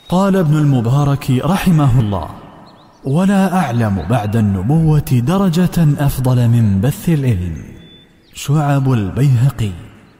قال ابن المبارك رحمه الله: ولا أعلم بعد النبوة درجة أفضل من بث العلم. شعب البيهقي.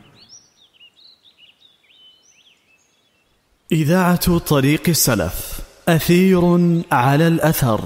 إذاعة طريق السلف، أثير على الأثر.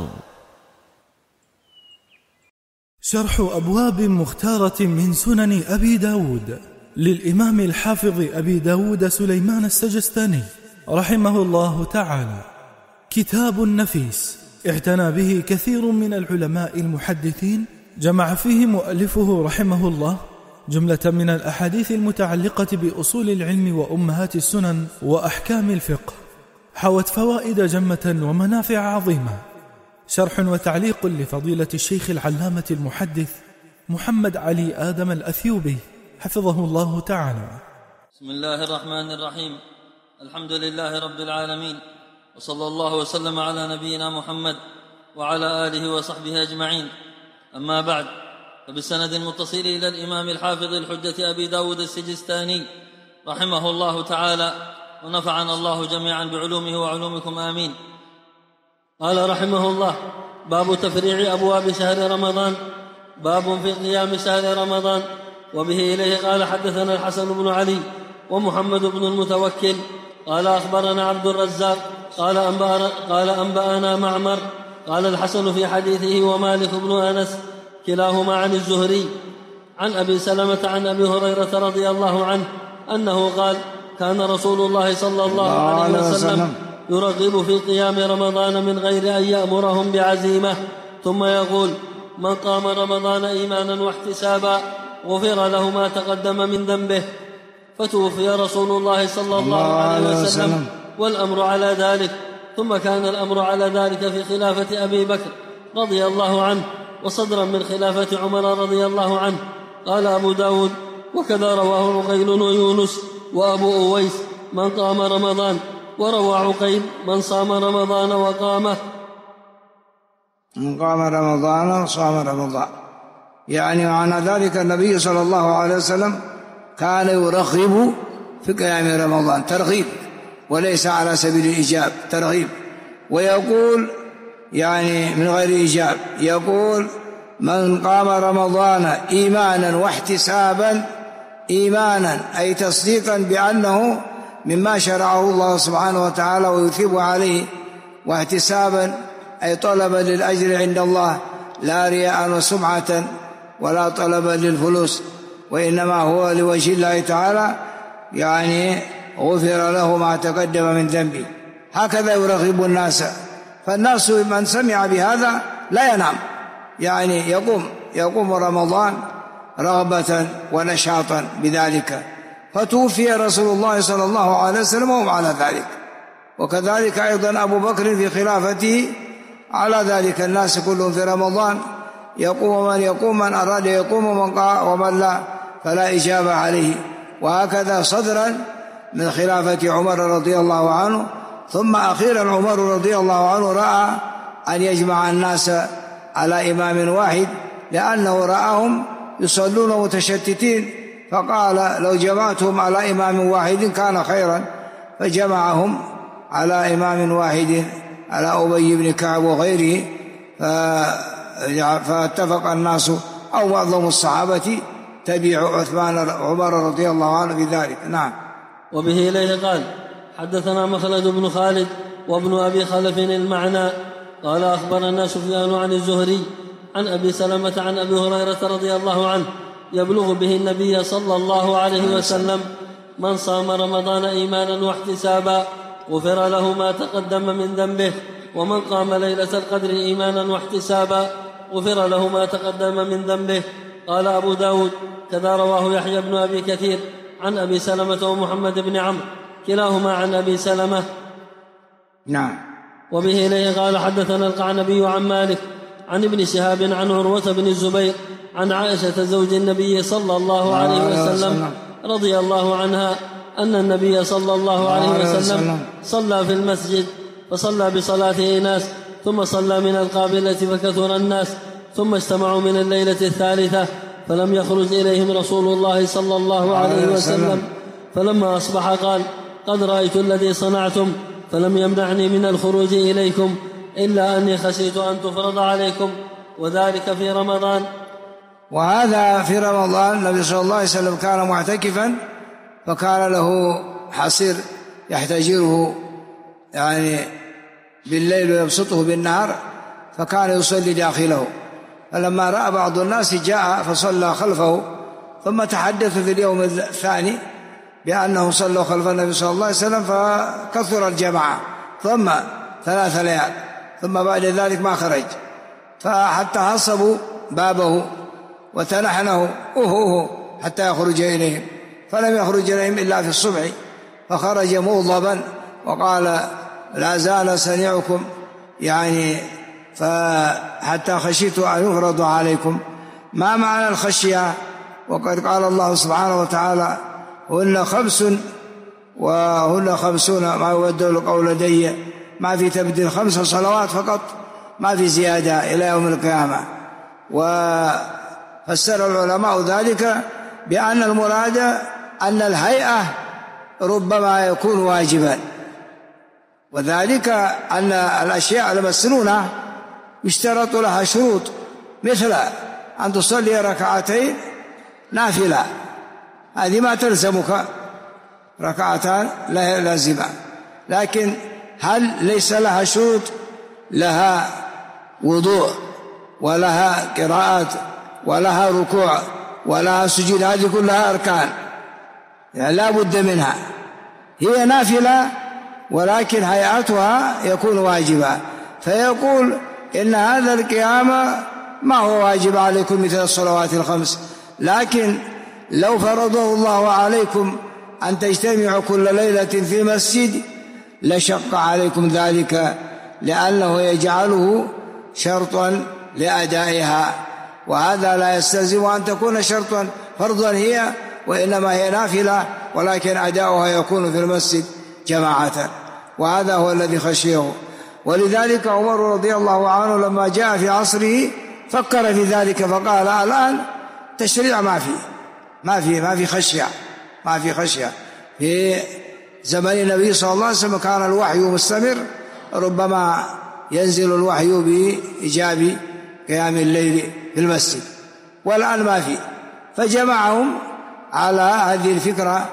شرح أبواب مختارة من سنن أبي داود للإمام الحافظ أبي داود سليمان السجستاني رحمه الله تعالى. كتاب نفيس اعتنى به كثير من العلماء المحدثين، جمع فيه مؤلفه رحمه الله جملة من الأحاديث المتعلقة بأصول العلم وأمهات السنن وأحكام الفقه، حوت فوائد جمة ومنافع عظيمة. شرح وتعليق لفضيلة الشيخ العلامة المحدث محمد علي آدم الأثيوبي حفظه الله تعالى. بسم الله الرحمن الرحيم. الحمد لله رب العالمين، وصلى الله وسلم على نبينا محمد وعلى آله وصحبه أجمعين. أما بعد، فبالسند المتصل إلى الإمام الحافظ الحجة أبي داود السجستاني رحمه الله تعالى، ونفعنا الله جميعا بعلومه وعلومكم آمين. قال رحمه الله: باب تفريع أبواب شهر رمضان. باب في قيام شهر رمضان. وبه إليه قال: حدثنا الحسن بن علي ومحمد بن المتوكل قال أخبرنا عبد الرزاق قال أنبأنا معمر قال الحسن في حديثه ومالك بن أنس كلاهما عن الزهري عن أبي سلمة عن أبي هريرة رضي الله عنه أنه قال: كان رسول الله صلى الله عليه وسلم يرغب في قيام رمضان من غير أن يأمرهم بعزيمة، ثم يقول: من قام رمضان إيمانا واحتسابا غفر له ما تقدم من ذنبه. فتوفي رسول الله صلى الله عليه وسلم والأمر على ذلك، ثم كان الأمر على ذلك في خلافة أبي بكر رضي الله عنه، وصدرا من خلافة عمر رضي الله عنه. قال أبو داود: وكذا رواه عقيل ويونس وأبو أويس من قام رمضان، وروى عقيل من صام رمضان وقامه. من قام رمضان صام رمضان، يعني معنى ذلك النبي صلى الله عليه وسلم كان يرغب في قيام رمضان ترغيب، وليس على سبيل الإيجاب، ترغيب. ويقول يعني من غير إيجاب، يقول: من قام رمضان إيمانا واحتسابا. إيمانا أي تصديقا بأنه مما شرعه الله سبحانه وتعالى ويثيب عليه، واحتسابا أي طلبا للأجر عند الله، لا رياء وسمعة ولا طلبا للفلوس، وإنما هو لوجه الله تعالى، يعني غفر له ما تقدم من ذنبه. هكذا يرغب الناس. فالناس من سمع بهذا لا ينام، يعني يقوم رمضان رغبة ونشاطا بذلك. فتوفي رسول الله صلى الله عليه وسلم وهم على ذلك، وكذلك أيضا أبو بكر في خلافته على ذلك. الناس كلهم في رمضان يقوم من أراد يقوم ومن لا فلا إجابة عليه. وهكذا صدرا من خلافة عمر رضي الله عنه، ثم أخيرا عمر رضي الله عنه رأى أن يجمع الناس على إمام واحد، لأنه رآهم يصلون متشتتين، فقال: لو جمعتهم على إمام واحد كان خيرا، فجمعهم على إمام واحد على أبي بن كعب وغيره، فاتفق الناس أو معظم الصحابة تبع عثمان عمر رضي الله عنه في ذلك. نعم. وبه إليه قال: حدثنا مخلد بن خالد وابن أبي خلف المعنى قال أخبرنا سفيان عن الزهري عن أبي سلمة عن أبي هريرة رضي الله عنه يبلغ به النبي صلى الله عليه وسلم: من صام رمضان إيمانا واحتسابا غفر له ما تقدم من ذنبه، ومن قام ليلة القدر إيمانا واحتسابا غفر له ما تقدم من ذنبه. قال أبو داود: كذا رواه يحيى بن أبي كثير عن أبي سلمة ومحمد بن عمرو كلاهما عن أبي سلمة. نعم. وبه إليه قال: حدثنا القعنبي عن مالك عن ابن شهاب عن عروة بن الزبير عن عائشة زوج النبي صلى الله عليه وسلم رضي الله عنها أن النبي صلى الله عليه وسلم صلى في المسجد، فصلى بصلاته ناس، ثم صلى من القابلة فكثر الناس، ثم اجتمعوا من الليلة الثالثة، فلم يخرج إليهم رسول الله صلى الله عليه وسلم. فلما أصبح قال: قد رأيت الذي صنعتم، فلم يمنعني من الخروج إليكم إلا أني خشيت أن تفرض عليكم، وذلك في رمضان. وهذا في رمضان النبي صلى الله عليه وسلم كان معتكفا، فكان له حصير يحتجره يعني بالليل ويبسطه بالنهار، فكان يصلي داخله. فلما رأى بعض الناس جاء فصلى خلفه، ثم تحدث في اليوم الثاني بأنه صلوا خلف النبي صلى الله عليه وسلم فكثر الجماعة، ثم 3 ليال، ثم بعد ذلك ما خرج، فحتى حصبوا بابه وتنحنه حتى يخرج إليهم، فلم يخرج إليهم إلا في الصبح، فخرج مغضبا وقال لا زال سنيعكم يعني فحتى خشيت أن يفرض عليكم. ما معنى الخشية؟ وقد قال الله سبحانه وتعالى هن 5 وهن 50 ما يبدل القول لدي، ما في تبديل 5 صلوات فقط، ما في زيادة إلى يوم القيامة. وفسر العلماء ذلك بأن المراد أن الهيئة ربما يكون واجبا، وذلك أن الأشياء المسنونة يشترط لها شروط، مثل أن تصلي 2 ركعتين نافلة، هذه ما تلزمك 2 ركعتان لازمة، لكن هل ليس لها شروط؟ لها وضوء ولها قراءات ولها ركوع ولها سجود، هذه كلها أركان يعني لا بد منها. هي نافلة ولكن هيئتها يكون واجبا، فيقول إن هذا القيام ما هو واجب عليكم مثل الصلوات ال5، لكن لو فرضه الله عليكم أن تجتمعوا كل ليلة في مسجد لشق عليكم ذلك، لأنه يجعله شرطا لأدائها، وهذا لا يستلزم أن تكون شرطا فرضا هي، وإنما هي نافلة ولكن أداؤها يكون في المسجد جماعة، وهذا هو الذي خشيه. ولذلك عمر رضي الله عنه لما جاء في عصره فكر في ذلك، فقال الآن تشريع ما في خشية. في زمن النبي صلى الله عليه وسلم كان الوحي مستمر، ربما ينزل الوحي بإيجاب قيام الليل في المسجد، والآن ما في، فجمعهم على هذه الفكرة.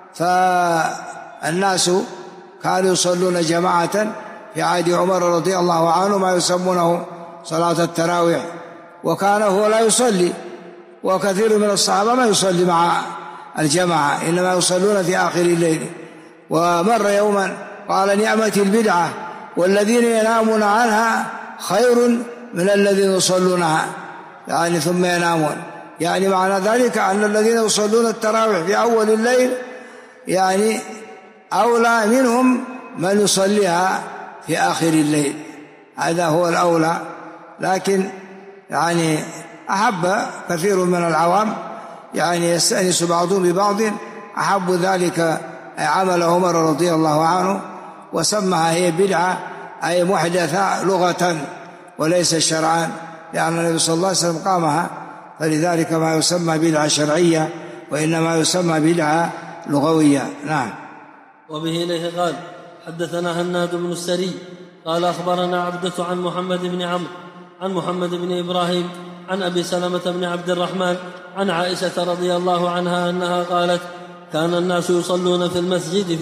فالناس كانوا يصلون جماعة في عهد عمر رضي الله عنه ما يسمونه صلاة التراويح، وكان هو لا يصلي، وكثير من الصحابة ما يصلي مع الجماعة، إنما يصلون في آخر الليل. ومر يوما قال نعمة البدعة والذين ينامون عنها خير من الذين يصلونها، يعني ثم ينامون، يعني معنى ذلك أن الذين يصلون التراويح في أول الليل يعني أولى منهم من يصليها في آخر الليل، هذا هو الأولى. لكن يعني أحب كثير من العوام يعني يستأنس بعضهم ببعض، أحب ذلك عمل عمر رضي الله عنه، وسمها هي بدعة أي محدثة لغة وليس شرعا، لأن النبي صلى الله عليه وسلم قامها، فلذلك ما يسمى بدعة شرعية وإنما يسمى بدعة لغوية. نعم. وبه إليه قال حدثنا هناد بن السري قال أخبرنا عبدة عن محمد بن عمرو عن محمد بن إبراهيم عن أبي سلمة بن عبد الرحمن عن عائشة رضي الله عنها أنها قالت كان الناس يصلون في المسجد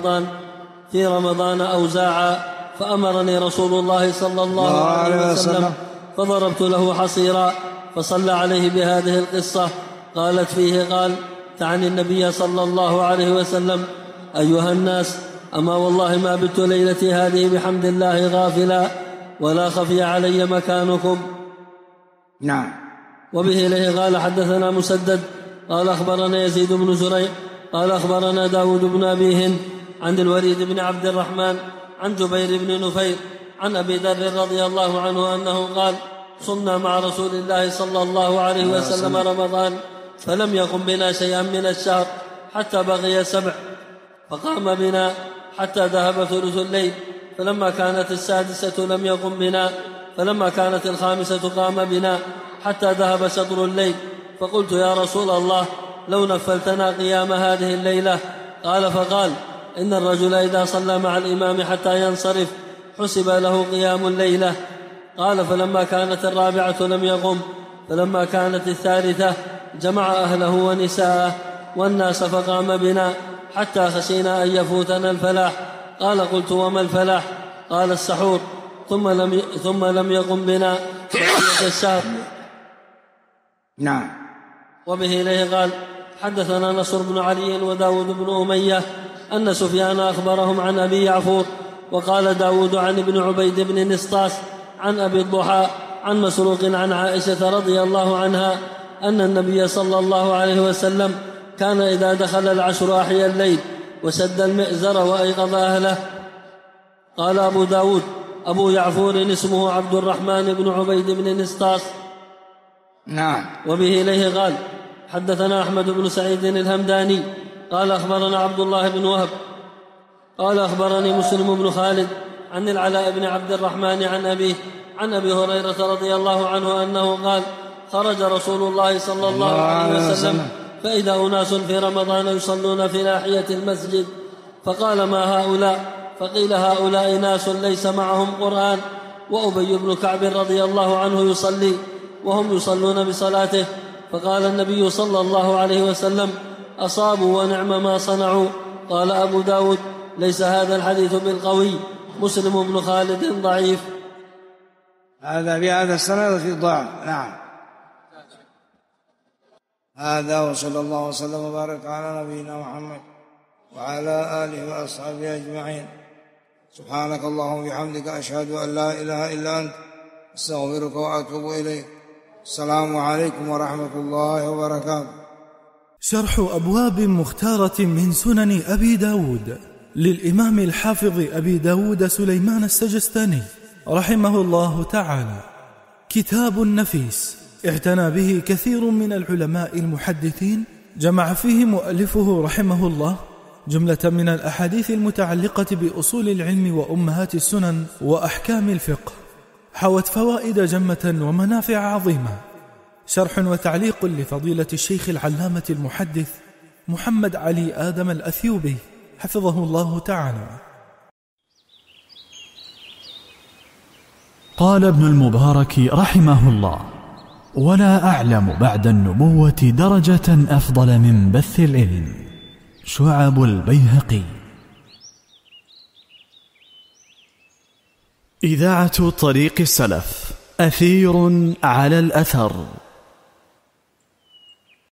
في رمضان أوزاعا، فأمرني رسول الله صلى الله عليه وسلم فضربت له حصيرا فصلى عليه بهذه القصة. قالت فيه قال تعني النبي صلى الله عليه وسلم أيها الناس أما والله ما بت ليلتي هذه بحمد الله غافلا ولا خفي علي مكانكم. نعم. وبه إليه قال حدثنا مسدد قال أخبرنا يزيد بن زريع قال أخبرنا داود بن أبي هند عن الوليد بن عبد الرحمن عن جبير بن نفير عن أبي ذر رضي الله عنه أنه قال صمنا مع رسول الله صلى الله عليه وسلم رمضان فلم يقم بنا شيئا من الشهر حتى بقي 7، فقام بنا حتى ذهب ثلث الليل، فلما كانت 6 لم يقم بنا، فلما كانت 5 قام بنا حتى ذهب شطر الليل، فقلت يا رسول الله لو نفلتنا قيام هذه الليلة. قال فقال إن الرجل إذا صلى مع الإمام حتى ينصرف حسب له قيام الليلة. قال فلما كانت الرابعة لم يقم، فلما كانت الثالثة جمع أهله ونساءه والناس فقام بنا حتى خشينا أن يفوتنا الفلاح. قال قلت وما الفلاح؟ قال السحور. ثم لم يقم بنا بقية الشهر. نعم. وبه إليه قال حدثنا نصر بن علي وداود بن أمية أن سفيان أخبرهم عن أبي يعفور. وقال داود عن ابن عبيد بن نسطاس عن أبي الضحى عن مسروق عن عائشة رضي الله عنها أن النبي صلى الله عليه وسلم كان إذا دخل العشر أحيا الليل وسد المئزر وأيقظ أهله. قال أبو داود أبو يعفور اسمه عبد الرحمن بن عبيد بن نسطاس. نعم. وبه إليه قال حدثنا أحمد بن سعيد الهمداني قال أخبرنا عبد الله بن وهب قال أخبرني مسلم بن خالد عن العلاء بن عبد الرحمن عن أبيه عن أبي هريرة رضي الله عنه أنه قال خرج رسول الله صلى الله عليه وسلم فإذا أناس في رمضان يصلون في ناحية المسجد فقال ما هؤلاء؟ فقيل هؤلاء ناس ليس معهم قرآن. وأبي بن كعب رضي الله عنه يصلي وهم يصلون بصلاته. فقال النبي صلى الله عليه وسلم أصابوا ونعم ما صنعوا. قال أبو داود ليس هذا الحديث بالقوي، مسلم بن خالد ضعيف. هذا بهذا السند في ضعف. نعم. هذا وصلى الله وسلم وبارك على نبينا محمد وعلى آله وأصحابه أجمعين. سبحانك اللهم وبحمدك أشهد أن لا إله إلا أنت أستغفرك وأتوب إليك. السلام عليكم ورحمة الله وبركاته. شرح أبواب مختارة من سنن أبي داود للإمام الحافظ أبي داود سليمان السجستاني رحمه الله تعالى. كتاب نفيس اعتنى به كثير من العلماء المحدثين، جمع فيه مؤلفه رحمه الله جملة من الأحاديث المتعلقة بأصول العلم وأمهات السنن وأحكام الفقه، حوت فوائد جمة ومنافع عظيمة. شرح وتعليق لفضيلة الشيخ العلامة المحدث محمد علي آدم الأثيوبي حفظه الله تعالى. قال ابن المبارك رحمه الله: ولا أعلم بعد النبوة درجة أفضل من بث العلم. شعب البيهقي. إذاعة طريق السلف، أثير على الأثر.